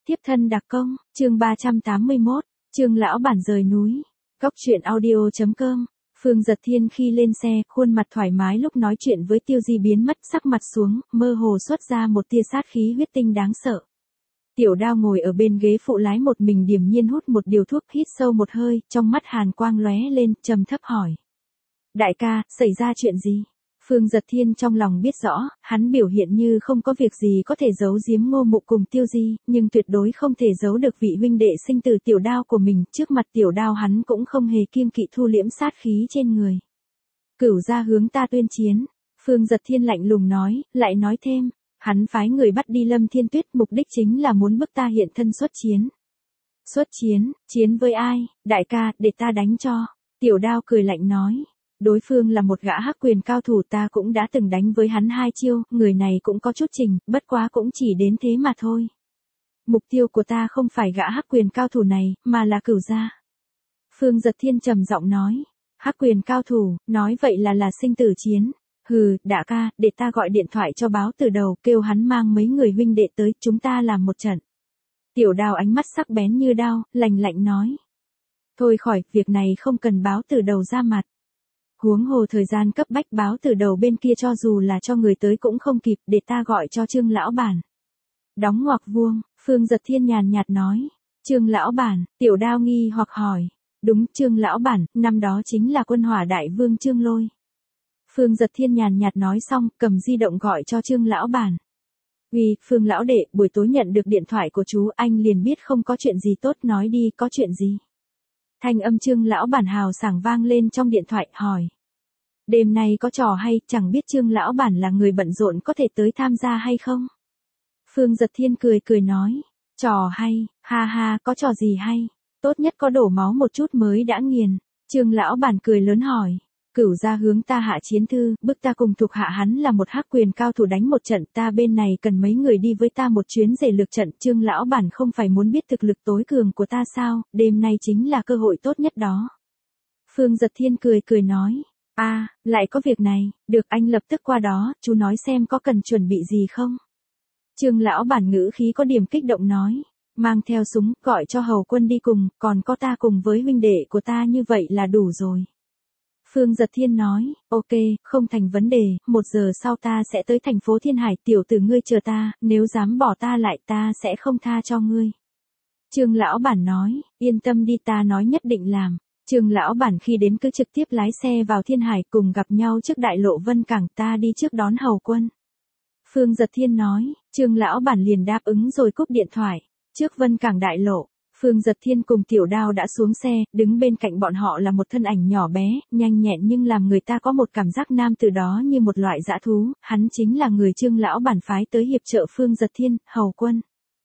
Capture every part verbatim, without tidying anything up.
Tiếp thân đặc công, chương ba trăm tám mươi mốt, Trương lão bản rời núi. Góc truyện audio chấm com. Phương Dật Thiên khi lên xe, khuôn mặt thoải mái lúc nói chuyện với Tiêu Di biến mất, sắc mặt xuống, mơ hồ xuất ra một tia sát khí huyết tinh đáng sợ. Tiểu Đao ngồi ở bên ghế phụ lái một mình điềm nhiên hút một điều thuốc, hít sâu một hơi, trong mắt hàn quang lóe lên, trầm thấp hỏi: "Đại ca, xảy ra chuyện gì?" Phương Dật Thiên trong lòng biết rõ, hắn biểu hiện như không có việc gì có thể giấu giếm Ngô Mục cùng Tiêu Di, nhưng tuyệt đối không thể giấu được vị huynh đệ sinh từ Tiểu Đao của mình, trước mặt Tiểu Đao hắn cũng không hề kiêng kỵ thu liễm sát khí trên người. "Cửu gia hướng ta tuyên chiến." Phương Dật Thiên lạnh lùng nói, lại nói thêm, hắn phái người bắt đi Lâm Thiên Tuyết, mục đích chính là muốn bức ta hiện thân xuất chiến. "Xuất chiến, chiến với ai?" "Đại ca, để ta đánh cho." Tiểu Đao cười lạnh nói. Đối phương là một gã hắc quyền cao thủ, ta cũng đã từng đánh với hắn hai chiêu, người này cũng có chút trình, bất quá cũng chỉ đến thế mà thôi. Mục tiêu của ta không phải gã hắc quyền cao thủ này, mà là Cửu gia. Phương Dật Thiên trầm giọng nói. Hắc quyền cao thủ, nói vậy là là sinh tử chiến. Hừ, đại ca, để ta gọi điện thoại cho Báo Từ Đầu, kêu hắn mang mấy người huynh đệ tới, chúng ta làm một trận. Tiểu Đao ánh mắt sắc bén như đao, lạnh lạnh nói. Thôi khỏi, việc này không cần Báo Từ Đầu ra mặt. Huống hồ thời gian cấp bách, Báo Từ Đầu bên kia cho dù là cho người tới cũng không kịp, để ta gọi cho Trương lão bản. Đóng ngoặc vuông, Phương Dật Thiên nhàn nhạt nói. Trương lão bản, Tiểu Đao nghi hoặc hỏi. Đúng, Trương lão bản, năm đó chính là Quân Hỏa đại vương Trương Lôi. Phương Dật Thiên nhàn nhạt nói xong, cầm di động gọi cho Trương lão bản. Uy, Phương lão đệ, buổi tối nhận được điện thoại của chú, anh liền biết không có chuyện gì tốt, nói đi, có chuyện gì? Thanh âm Trương lão bản hào sảng vang lên trong điện thoại, hỏi. Đêm nay có trò hay, chẳng biết Trương lão bản là người bận rộn có thể tới tham gia hay không? Phương Dật Thiên cười cười nói. Trò hay, ha ha, có trò gì hay? Tốt nhất có đổ máu một chút mới đã nghiền. Trương lão bản cười lớn hỏi. Cửu gia hướng ta hạ chiến thư, bức ta cùng thuộc hạ hắn là một hắc quyền cao thủ đánh một trận, ta bên này cần mấy người đi với ta một chuyến rể lược trận. Trương lão bản không phải muốn biết thực lực tối cường của ta sao, đêm nay chính là cơ hội tốt nhất đó. Phương Dật Thiên cười cười nói. A, à, lại có việc này, được, anh lập tức qua đó, chú nói xem có cần chuẩn bị gì không? Trương lão bản ngữ khí có điểm kích động nói. Mang theo súng, gọi cho hầu quân đi cùng, còn có ta cùng với huynh đệ của ta, như vậy là đủ rồi. Phương Dật Thiên nói, ok, không thành vấn đề, một giờ sau ta sẽ tới thành phố Thiên Hải, tiểu tử ngươi chờ ta, nếu dám bỏ ta lại ta sẽ không tha cho ngươi. Trương lão bản nói, yên tâm đi, ta nói nhất định làm. Trương lão bản khi đến cứ trực tiếp lái xe vào Thiên Hải, cùng gặp nhau trước đại lộ Vân Cảng, ta đi trước đón hầu quân. Phương Dật Thiên nói, Trương lão bản liền đáp ứng rồi cúp điện thoại. Trước Vân Cảng đại lộ, Phương Dật Thiên cùng Tiểu Đao đã xuống xe, đứng bên cạnh bọn họ là một thân ảnh nhỏ bé, nhanh nhẹn nhưng làm người ta có một cảm giác nam từ đó như một loại dã thú, hắn chính là người Trương lão bản phái tới hiệp trợ Phương Dật Thiên, hầu quân.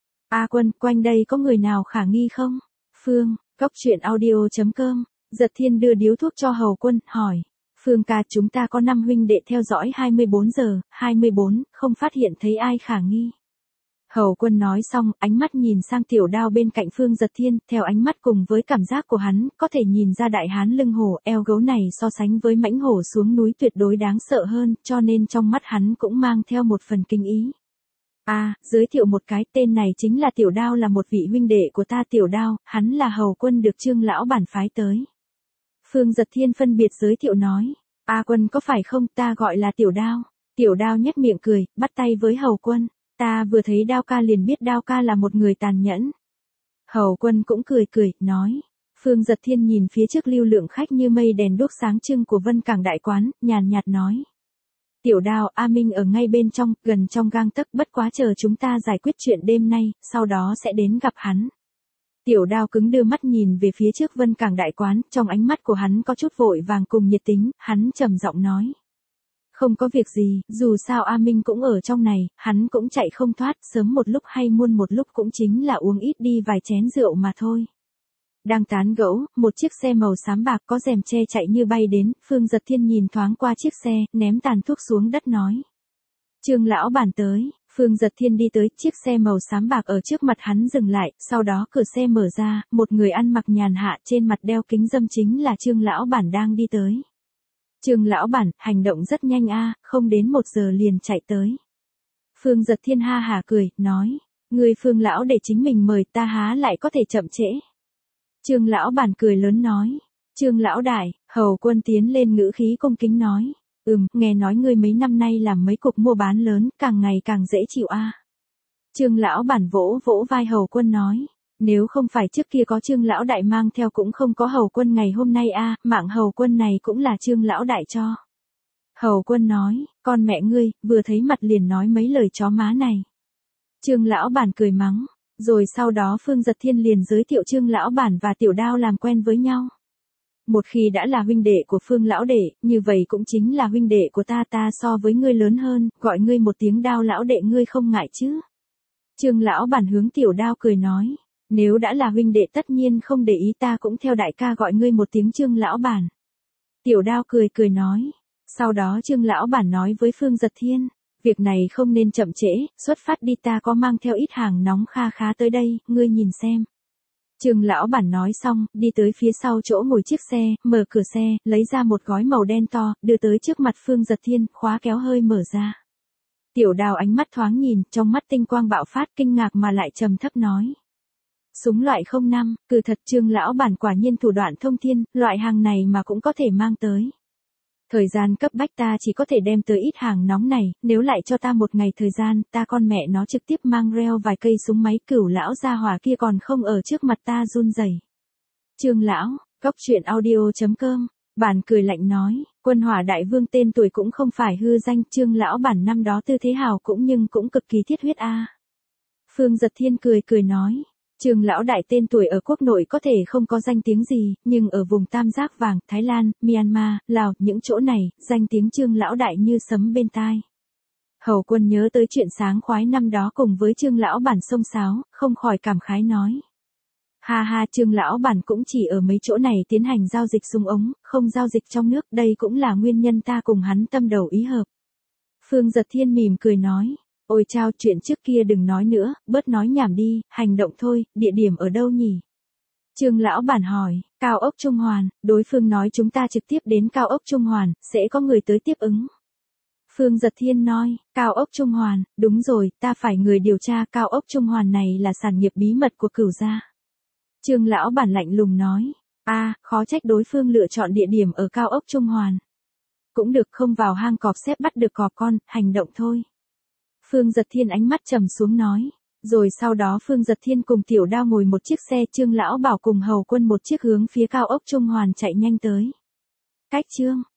A Quân, quanh đây có người nào khả nghi không? Phương, góc truyện audio chấm com, Dật Thiên đưa điếu thuốc cho hầu quân, hỏi. Phương ca, chúng ta có năm huynh đệ theo dõi hai mươi bốn giờ, hai mươi bốn, không phát hiện thấy ai khả nghi. Hầu quân nói xong, ánh mắt nhìn sang Tiểu Đao bên cạnh Phương Dật Thiên, theo ánh mắt cùng với cảm giác của hắn, có thể nhìn ra đại hán lưng hổ, eo gấu này so sánh với mãnh hổ xuống núi tuyệt đối đáng sợ hơn, cho nên trong mắt hắn cũng mang theo một phần kinh ý. A, à, giới thiệu một cái, tên này chính là Tiểu Đao, là một vị huynh đệ của ta. Tiểu Đao, hắn là hầu quân được Trương lão bản phái tới. Phương Dật Thiên phân biệt giới thiệu nói. A Quân có phải không, ta gọi là Tiểu Đao. Tiểu Đao nhếch miệng cười, bắt tay với hầu quân. Ta vừa thấy Đao ca liền biết Đao ca là một người tàn nhẫn. Hầu quân cũng cười cười, nói. Phương Dật Thiên nhìn phía trước lưu lượng khách như mây đèn đuốc sáng trưng của Vân Cảng đại quán, nhàn nhạt nói. Tiểu Đao, A Minh ở ngay bên trong, gần trong gang tấc, bất quá chờ chúng ta giải quyết chuyện đêm nay, sau đó sẽ đến gặp hắn. Tiểu Đao cứng đưa mắt nhìn về phía trước Vân Cảng đại quán, trong ánh mắt của hắn có chút vội vàng cùng nhiệt tính, hắn trầm giọng nói. Không có việc gì, dù sao A Minh cũng ở trong này, hắn cũng chạy không thoát, sớm một lúc hay muộn một lúc cũng chính là uống ít đi vài chén rượu mà thôi. Đang tán gẫu, một chiếc xe màu xám bạc có rèm che chạy như bay đến, Phương Dật Thiên nhìn thoáng qua chiếc xe, ném tàn thuốc xuống đất nói. Trương lão bản tới. Phương Dật Thiên đi tới, chiếc xe màu xám bạc ở trước mặt hắn dừng lại, sau đó cửa xe mở ra, một người ăn mặc nhàn hạ trên mặt đeo kính râm chính là Trương lão bản đang đi tới. Trương lão bản, hành động rất nhanh a, không đến một giờ liền chạy tới. Phương Dật Thiên ha hả cười, nói, Người Phương lão để chính mình mời, ta há lại có thể chậm trễ. Trương lão bản cười lớn nói. Trương lão đại, Hầu Quân tiến lên ngữ khí cung kính nói. Ừm, nghe nói ngươi mấy năm nay làm mấy cuộc mua bán lớn, càng ngày càng dễ chịu a. À. Trương lão bản vỗ vỗ vai Hầu Quân nói. Nếu không phải trước kia có Trương lão đại mang theo cũng không có Hầu Quân ngày hôm nay a, à, mạng Hầu Quân này cũng là Trương lão đại cho. Hầu Quân nói, con mẹ ngươi, vừa thấy mặt liền nói mấy lời chó má này. Trương lão bản cười mắng, rồi sau đó Phương Giật Thiên liền giới thiệu Trương lão bản và Tiểu Đao làm quen với nhau. Một khi đã là huynh đệ của Phương lão đệ, như vậy cũng chính là huynh đệ của ta, ta so với ngươi lớn hơn, gọi ngươi một tiếng Đao lão đệ ngươi không ngại chứ? Trương lão bản hướng Tiểu Đao cười nói, nếu đã là huynh đệ tất nhiên không để ý, ta cũng theo đại ca gọi ngươi một tiếng Trương lão bản. Tiểu Đao cười cười nói. Sau đó Trương lão bản nói với Phương Giật Thiên, việc này không nên chậm trễ, xuất phát đi, ta có mang theo ít hàng nóng kha khá tới đây, ngươi nhìn xem. Trương lão bản nói xong, đi tới phía sau chỗ ngồi chiếc xe, mở cửa xe, lấy ra một gói màu đen to, đưa tới trước mặt Phương Giật Thiên, khóa kéo hơi mở ra. Tiểu Đào ánh mắt thoáng nhìn, trong mắt tinh quang bạo phát, kinh ngạc mà lại trầm thấp nói. Súng loại không năm, cừ thật, Trương lão bản quả nhiên thủ đoạn thông thiên, loại hàng này mà cũng có thể mang tới. Thời gian cấp bách ta chỉ có thể đem tới ít hàng nóng này, nếu lại cho ta một ngày thời gian, ta con mẹ nó trực tiếp mang reo vài cây súng máy, Cửu lão gia hỏa kia còn không ở trước mặt ta run rẩy. Trương lão, góc truyện audio chấm com, bản cười lạnh nói, Quân Hỏa đại vương tên tuổi cũng không phải hư danh, Trương lão bản năm đó tư thế hào cũng nhưng cũng cực kỳ thiết huyết a. Phương Giật Thiên cười cười nói. Trương lão đại tên tuổi ở quốc nội có thể không có danh tiếng gì, nhưng ở vùng Tam Giác Vàng, Thái Lan, Myanmar, Lào, những chỗ này, danh tiếng Trương lão đại như sấm bên tai. Hầu Quân nhớ tới chuyện sáng khoái năm đó cùng với Trương lão bản xông xáo, không khỏi cảm khái nói. Ha ha, Trương lão bản cũng chỉ ở mấy chỗ này tiến hành giao dịch súng ống, không giao dịch trong nước, đây cũng là nguyên nhân ta cùng hắn tâm đầu ý hợp. Phương Giật Thiên mỉm cười nói. Ôi chao, chuyện trước kia đừng nói nữa, bớt nói nhảm đi, hành động thôi, địa điểm ở đâu nhỉ? Trương lão bản hỏi, Cao ốc Trung Hoàn, đối phương nói chúng ta trực tiếp đến Cao ốc Trung Hoàn, sẽ có người tới tiếp ứng. Phương Giật Thiên nói, Cao ốc Trung Hoàn, đúng rồi, ta phải người điều tra, Cao ốc Trung Hoàn này là sản nghiệp bí mật của Cửu gia. Trương lão bản lạnh lùng nói, a, à, khó trách đối phương lựa chọn địa điểm ở Cao ốc Trung Hoàn. Cũng được, không vào hang cọp xếp bắt được cọp con, hành động thôi. Phương Giật Thiên ánh mắt trầm xuống nói, rồi sau đó Phương Giật Thiên cùng Tiểu Đao ngồi một chiếc xe, Trương lão bảo cùng Hầu Quân một chiếc hướng phía Cao ốc Trung Hoàn chạy nhanh tới. Cách chương